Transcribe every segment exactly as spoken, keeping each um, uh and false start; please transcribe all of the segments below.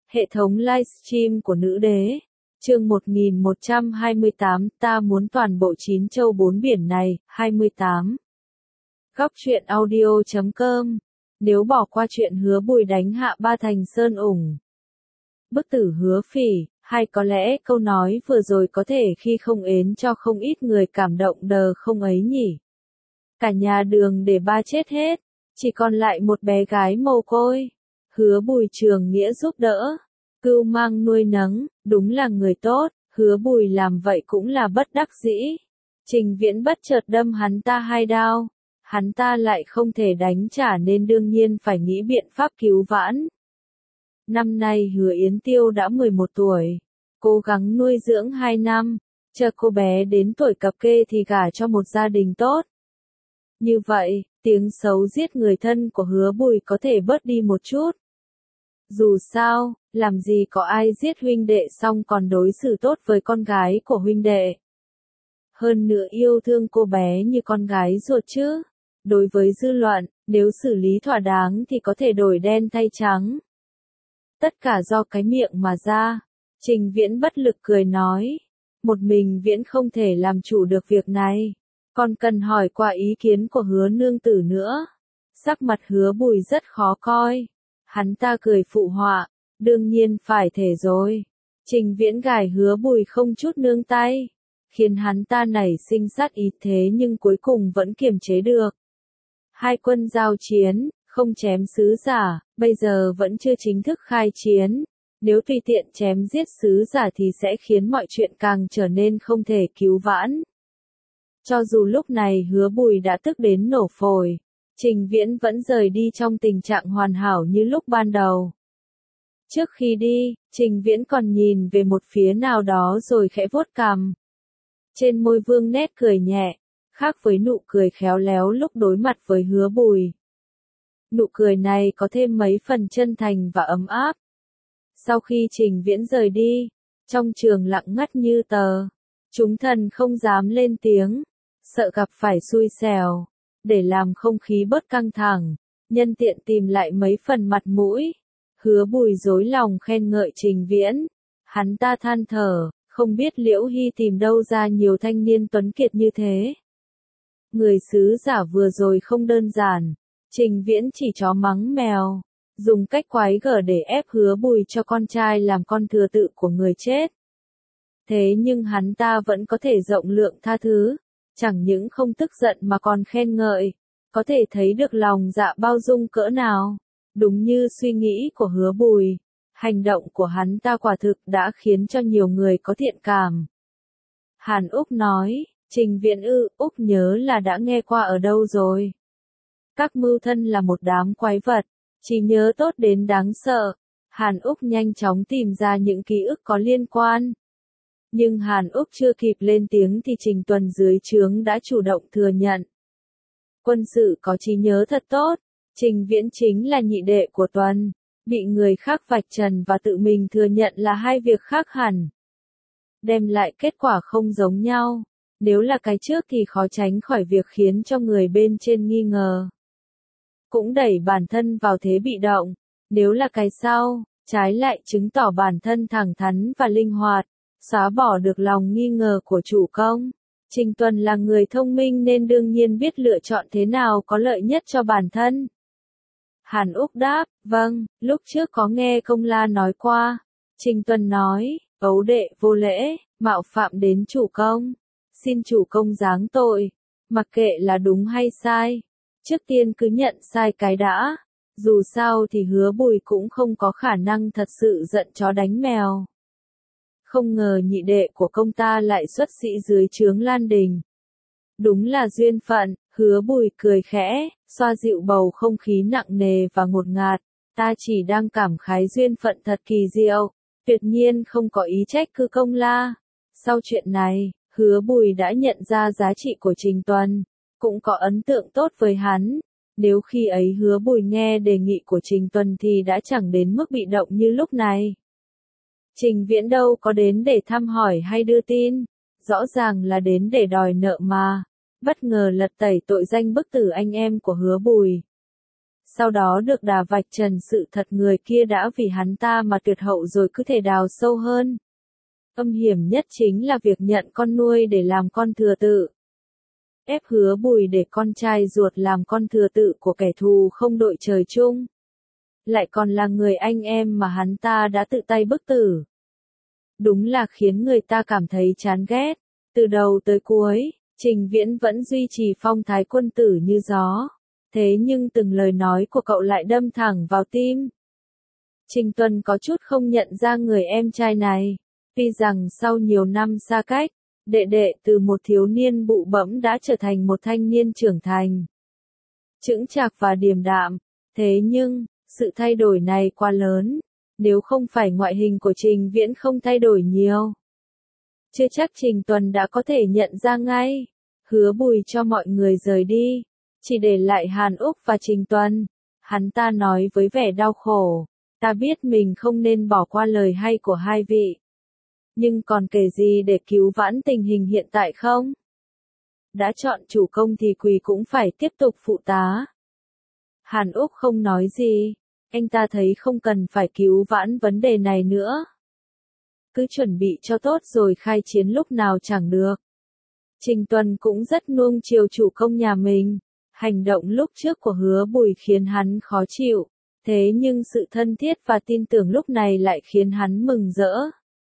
Hệ thống livestream của nữ đế. Chương một nghìn một trăm hai mươi tám, ta muốn toàn bộ chín châu bốn biển này, hai mươi tám. Góc truyện audio chấm com. Nếu bỏ qua chuyện Hứa Bùi đánh hạ Ba Thành Sơn ủng bức tử Hứa Phỉ, hay có lẽ câu nói vừa rồi có thể khi không ến cho không ít người cảm động đờ không ấy nhỉ. Cả nhà Đường để ba chết hết, chỉ còn lại một bé gái mồ côi. Hứa Bùi Trường Nghĩa giúp đỡ, cưu mang nuôi nấng, đúng là người tốt. Hứa Bùi làm vậy cũng là bất đắc dĩ. Trình Viễn bất chợt đâm hắn ta hai đao, hắn ta lại không thể đánh trả nên đương nhiên phải nghĩ biện pháp cứu vãn. Năm nay Hứa Yến Tiêu đã mười một tuổi, cố gắng nuôi dưỡng hai năm, chờ cô bé đến tuổi cập kê thì gả cho một gia đình tốt. Như vậy, tiếng xấu giết người thân của Hứa Bùi có thể bớt đi một chút. Dù sao, làm gì có ai giết huynh đệ xong còn đối xử tốt với con gái của huynh đệ. Hơn nữa yêu thương cô bé như con gái ruột chứ. Đối với dư luận, nếu xử lý thỏa đáng thì có thể đổi đen thay trắng. Tất cả do cái miệng mà ra. Trình Viễn bất lực cười nói. Một mình Viễn không thể làm chủ được việc này. Còn cần hỏi qua ý kiến của Hứa nương tử nữa. Sắc mặt Hứa Bùi rất khó coi. Hắn ta cười phụ họa. Đương nhiên phải thể rồi. Trình Viễn gài Hứa Bùi không chút nương tay. Khiến hắn ta nảy sinh sát ý thế nhưng cuối cùng vẫn kiềm chế được. Hai quân giao chiến, không chém sứ giả, bây giờ vẫn chưa chính thức khai chiến. Nếu tùy tiện chém giết sứ giả thì sẽ khiến mọi chuyện càng trở nên không thể cứu vãn. Cho dù lúc này Hứa Bùi đã tức đến nổ phổi, Trình Viễn vẫn rời đi trong tình trạng hoàn hảo như lúc ban đầu. Trước khi đi, Trình Viễn còn nhìn về một phía nào đó rồi khẽ vuốt cằm. Trên môi vương nét cười nhẹ, khác với nụ cười khéo léo lúc đối mặt với Hứa Bùi. Nụ cười này có thêm mấy phần chân thành và ấm áp. Sau khi Trình Viễn rời đi, trong trường lặng ngắt như tờ. Chúng thần không dám lên tiếng, sợ gặp phải xui xẻo. Để làm không khí bớt căng thẳng, nhân tiện tìm lại mấy phần mặt mũi. Hứa Bùi dối lòng khen ngợi Trình Viễn. Hắn ta than thở, không biết Liễu Hy tìm đâu ra nhiều thanh niên tuấn kiệt như thế. Người sứ giả vừa rồi không đơn giản. Trình Viễn chỉ chó mắng mèo, dùng cách quái gở để ép Hứa Bùi cho con trai làm con thừa tự của người chết. Thế nhưng hắn ta vẫn có thể rộng lượng tha thứ, chẳng những không tức giận mà còn khen ngợi, có thể thấy được lòng dạ bao dung cỡ nào. Đúng như suy nghĩ của Hứa Bùi, hành động của hắn ta quả thực đã khiến cho nhiều người có thiện cảm. Hàn Úc nói, Trình Viễn ư, Úc nhớ là đã nghe qua ở đâu rồi. Các mưu thân là một đám quái vật, chỉ nhớ tốt đến đáng sợ. Hàn Úc nhanh chóng tìm ra những ký ức có liên quan. Nhưng Hàn Úc chưa kịp lên tiếng thì Trình Tuần dưới trướng đã chủ động thừa nhận. Quân sự có trí nhớ thật tốt, Trình Viễn chính là nhị đệ của Tuần, bị người khác vạch trần và tự mình thừa nhận là hai việc khác hẳn. Đem lại kết quả không giống nhau, nếu là cái trước thì khó tránh khỏi việc khiến cho người bên trên nghi ngờ. Cũng đẩy bản thân vào thế bị động, nếu là cái sau, trái lại chứng tỏ bản thân thẳng thắn và linh hoạt, xóa bỏ được lòng nghi ngờ của chủ công. Trình Tuần là người thông minh nên đương nhiên biết lựa chọn thế nào có lợi nhất cho bản thân. Hàn Úc đáp, vâng, lúc trước có nghe công la nói qua. Trình Tuần nói, ấu đệ vô lễ, mạo phạm đến chủ công. Xin chủ công giáng tội, mặc kệ là đúng hay sai. Trước tiên cứ nhận sai cái đã. Dù sao thì Hứa Bùi cũng không có khả năng thật sự giận chó đánh mèo. Không ngờ nhị đệ của công ta lại xuất sĩ dưới trướng Lan Đình. Đúng là duyên phận. Hứa Bùi cười khẽ, xoa dịu bầu không khí nặng nề và ngột ngạt. Ta chỉ đang cảm khái duyên phận thật kỳ diệu, tuyệt nhiên không có ý trách cứ công la. Sau chuyện này, Hứa Bùi đã nhận ra giá trị của Trình Tuần, cũng có ấn tượng tốt với hắn. Nếu khi ấy Hứa Bùi nghe đề nghị của Trình Tuần thì đã chẳng đến mức bị động như lúc này. Trình Viễn đâu có đến để thăm hỏi hay đưa tin, rõ ràng là đến để đòi nợ mà. Bất ngờ lật tẩy tội danh bức tử anh em của Hứa Bùi. Sau đó được đà vạch trần sự thật người kia đã vì hắn ta mà tuyệt hậu rồi cứ thể đào sâu hơn. Âm hiểm nhất chính là việc nhận con nuôi để làm con thừa tự. Ép Hứa Bùi để con trai ruột làm con thừa tự của kẻ thù không đội trời chung. Lại còn là người anh em mà hắn ta đã tự tay bức tử. Đúng là khiến người ta cảm thấy chán ghét. Từ đầu tới cuối, Trình Viễn vẫn duy trì phong thái quân tử như gió. Thế nhưng từng lời nói của cậu lại đâm thẳng vào tim. Trình Tuần có chút không nhận ra người em trai này. Tuy rằng sau nhiều năm xa cách, đệ đệ từ một thiếu niên bụ bẫm đã trở thành một thanh niên trưởng thành. Chững chạc và điềm đạm. Thế nhưng, sự thay đổi này quá lớn. Nếu không phải ngoại hình của Trình Viễn không thay đổi nhiều, chưa chắc Trình Tuần đã có thể nhận ra ngay. Hứa Bùi cho mọi người rời đi, chỉ để lại Hàn Úc và Trình Tuần. Hắn ta nói với vẻ đau khổ, ta biết mình không nên bỏ qua lời hay của hai vị. Nhưng còn kể gì để cứu vãn tình hình hiện tại không? Đã chọn chủ công thì quỳ cũng phải tiếp tục phụ tá. Hàn Úc không nói gì, anh ta thấy không cần phải cứu vãn vấn đề này nữa. Cứ chuẩn bị cho tốt rồi khai chiến lúc nào chẳng được. Trình Tuần cũng rất nuông chiều chủ công nhà mình. Hành động lúc trước của Hứa Bùi khiến hắn khó chịu. Thế nhưng sự thân thiết và tin tưởng lúc này lại khiến hắn mừng rỡ.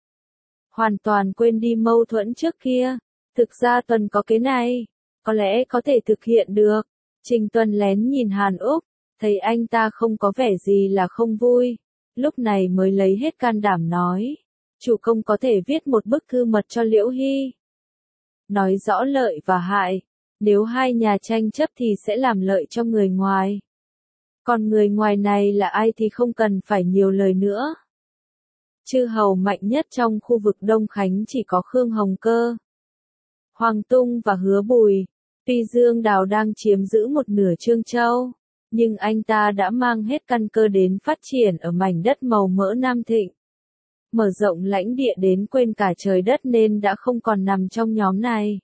Hoàn toàn quên đi mâu thuẫn trước kia. Thực ra Tuần có cái này, có lẽ có thể thực hiện được. Trình Tuần lén nhìn Hàn Úc, thấy anh ta không có vẻ gì là không vui. Lúc này mới lấy hết can đảm nói. Chủ công có thể viết một bức thư mật cho Liễu Hy. Nói rõ lợi và hại. Nếu hai nhà tranh chấp thì sẽ làm lợi cho người ngoài. Còn người ngoài này là ai thì không cần phải nhiều lời nữa. Chư hầu mạnh nhất trong khu vực Đông Khánh chỉ có Khương Hồng Cơ, Hoàng Tung và Hứa Bùi. Tuy Dương Đào đang chiếm giữ một nửa Trương Châu, nhưng anh ta đã mang hết căn cơ đến phát triển ở mảnh đất màu mỡ Nam Thịnh. Mở rộng lãnh địa đến quên cả trời đất nên đã không còn nằm trong nhóm này.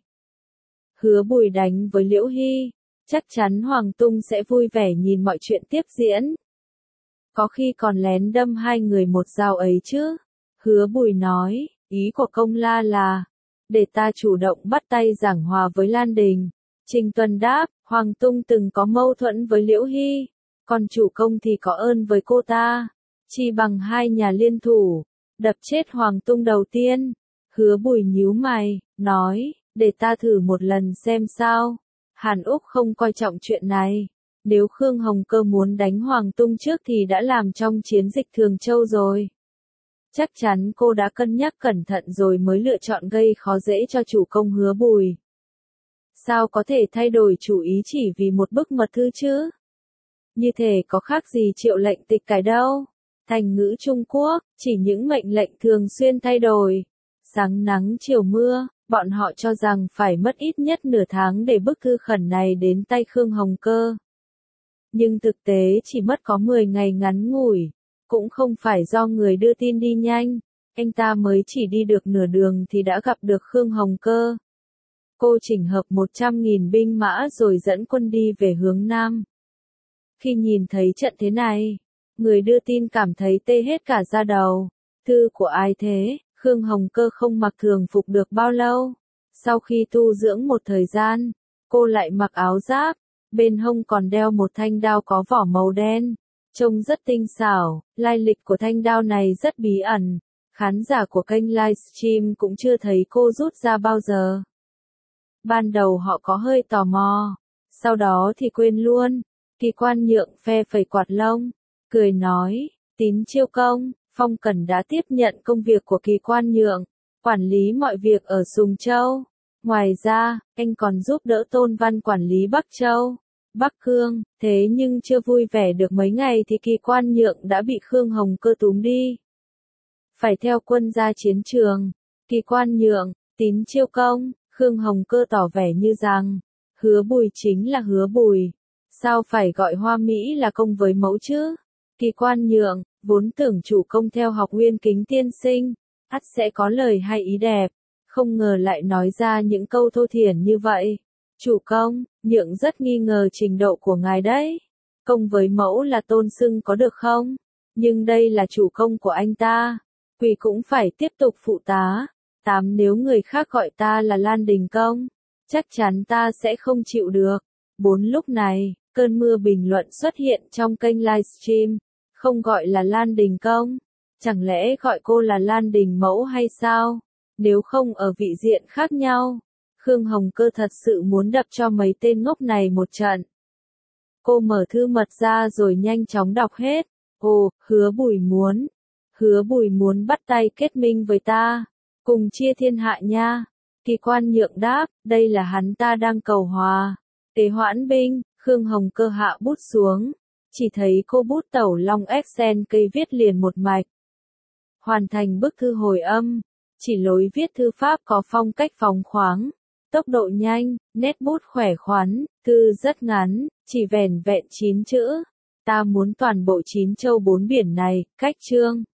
Hứa Bùi đánh với Liễu Hy, chắc chắn Hoàng Tung sẽ vui vẻ nhìn mọi chuyện tiếp diễn. Có khi còn lén đâm hai người một dao ấy chứ. Hứa Bùi nói, ý của công la là, để ta chủ động bắt tay giảng hòa với Lan Đình. Trình Tuần đáp, Hoàng Tung từng có mâu thuẫn với Liễu Hy, còn chủ công thì có ơn với cô ta. Chỉ bằng hai nhà liên thủ, đập chết Hoàng Tung đầu tiên. Hứa Bùi nhíu mày, nói, để ta thử một lần xem sao. Hàn Úc không coi trọng chuyện này. Nếu Khương Hồng Cơ muốn đánh Hoàng Tung trước thì đã làm trong chiến dịch Thường Châu rồi. Chắc chắn cô đã cân nhắc cẩn thận rồi mới lựa chọn gây khó dễ cho chủ công Hứa Bùi. Sao có thể thay đổi chủ ý chỉ vì một bức mật thư chứ? Như thể có khác gì triệu lệnh tịch cải đâu. Thành ngữ Trung Quốc, chỉ những mệnh lệnh thường xuyên thay đổi. Sáng nắng chiều mưa, bọn họ cho rằng phải mất ít nhất nửa tháng để bức thư khẩn này đến tay Khương Hồng Cơ. Nhưng thực tế chỉ mất có mười ngày ngắn ngủi. Cũng không phải do người đưa tin đi nhanh. Anh ta mới chỉ đi được nửa đường thì đã gặp được Khương Hồng Cơ. Cô chỉnh hợp một trăm nghìn binh mã rồi dẫn quân đi về hướng Nam. Khi nhìn thấy trận thế này, người đưa tin cảm thấy tê hết cả da đầu. Thư của ai thế? Khương Hồng Cơ không mặc thường phục được bao lâu. Sau khi tu dưỡng một thời gian, cô lại mặc áo giáp, bên hông còn đeo một thanh đao có vỏ màu đen. Trông rất tinh xảo, lai lịch của thanh đao này rất bí ẩn. Khán giả của kênh livestream cũng chưa thấy cô rút ra bao giờ. Ban đầu họ có hơi tò mò, sau đó thì quên luôn. Kỳ Quan Nhượng phe phẩy quạt lông, cười nói, Tín Chiêu công, Phong Cẩn đã tiếp nhận công việc của Kỳ Quan Nhượng, quản lý mọi việc ở Sùng Châu. Ngoài ra, anh còn giúp đỡ Tôn Văn quản lý Bắc Châu, Bắc Cương. Thế nhưng chưa vui vẻ được mấy ngày thì Kỳ Quan Nhượng đã bị Khương Hồng Cơ túm đi. Phải theo quân ra chiến trường. Kỳ Quan Nhượng, Tín Chiêu công, Khương Hồng Cơ tỏ vẻ như rằng, Hứa Bùi chính là Hứa Bùi. Sao phải gọi Hoa Mỹ là công với mẫu chứ? Kỳ Quan Nhượng, vốn tưởng chủ công theo học Nguyên Kính tiên sinh, ắt sẽ có lời hay ý đẹp, không ngờ lại nói ra những câu thô thiển như vậy. Chủ công, Nhượng rất nghi ngờ trình độ của ngài đấy. Công với mẫu là tôn xưng có được không? Nhưng đây là chủ công của anh ta. Quỳ cũng phải tiếp tục phụ tá. Tám Nếu người khác gọi ta là Lan Đình Công, chắc chắn ta sẽ không chịu được. Bốn Lúc này, cơn mưa bình luận xuất hiện trong kênh livestream. Không gọi là Lan Đình Công. Chẳng lẽ gọi cô là Lan Đình Mẫu hay sao? Nếu không ở vị diện khác nhau. Khương Hồng Cơ thật sự muốn đập cho mấy tên ngốc này một trận. Cô mở thư mật ra rồi nhanh chóng đọc hết. Ồ, hứa Bùi muốn. Hứa Bùi muốn bắt tay kết minh với ta. Cùng chia thiên hạ nha. Kỳ Quan Nhượng đáp, đây là hắn ta đang cầu hòa. Tế hoãn binh, Khương Hồng Cơ hạ bút xuống. Chỉ thấy cô bút tẩu long Excel cây viết liền một mạch. Hoàn thành bức thư hồi âm. Chỉ lối viết thư pháp có phong cách phóng khoáng. Tốc độ nhanh, nét bút khỏe khoắn, thư rất ngắn, chỉ vẻn vẹn chín chữ. Ta muốn toàn bộ chín châu bốn biển này, cách chương.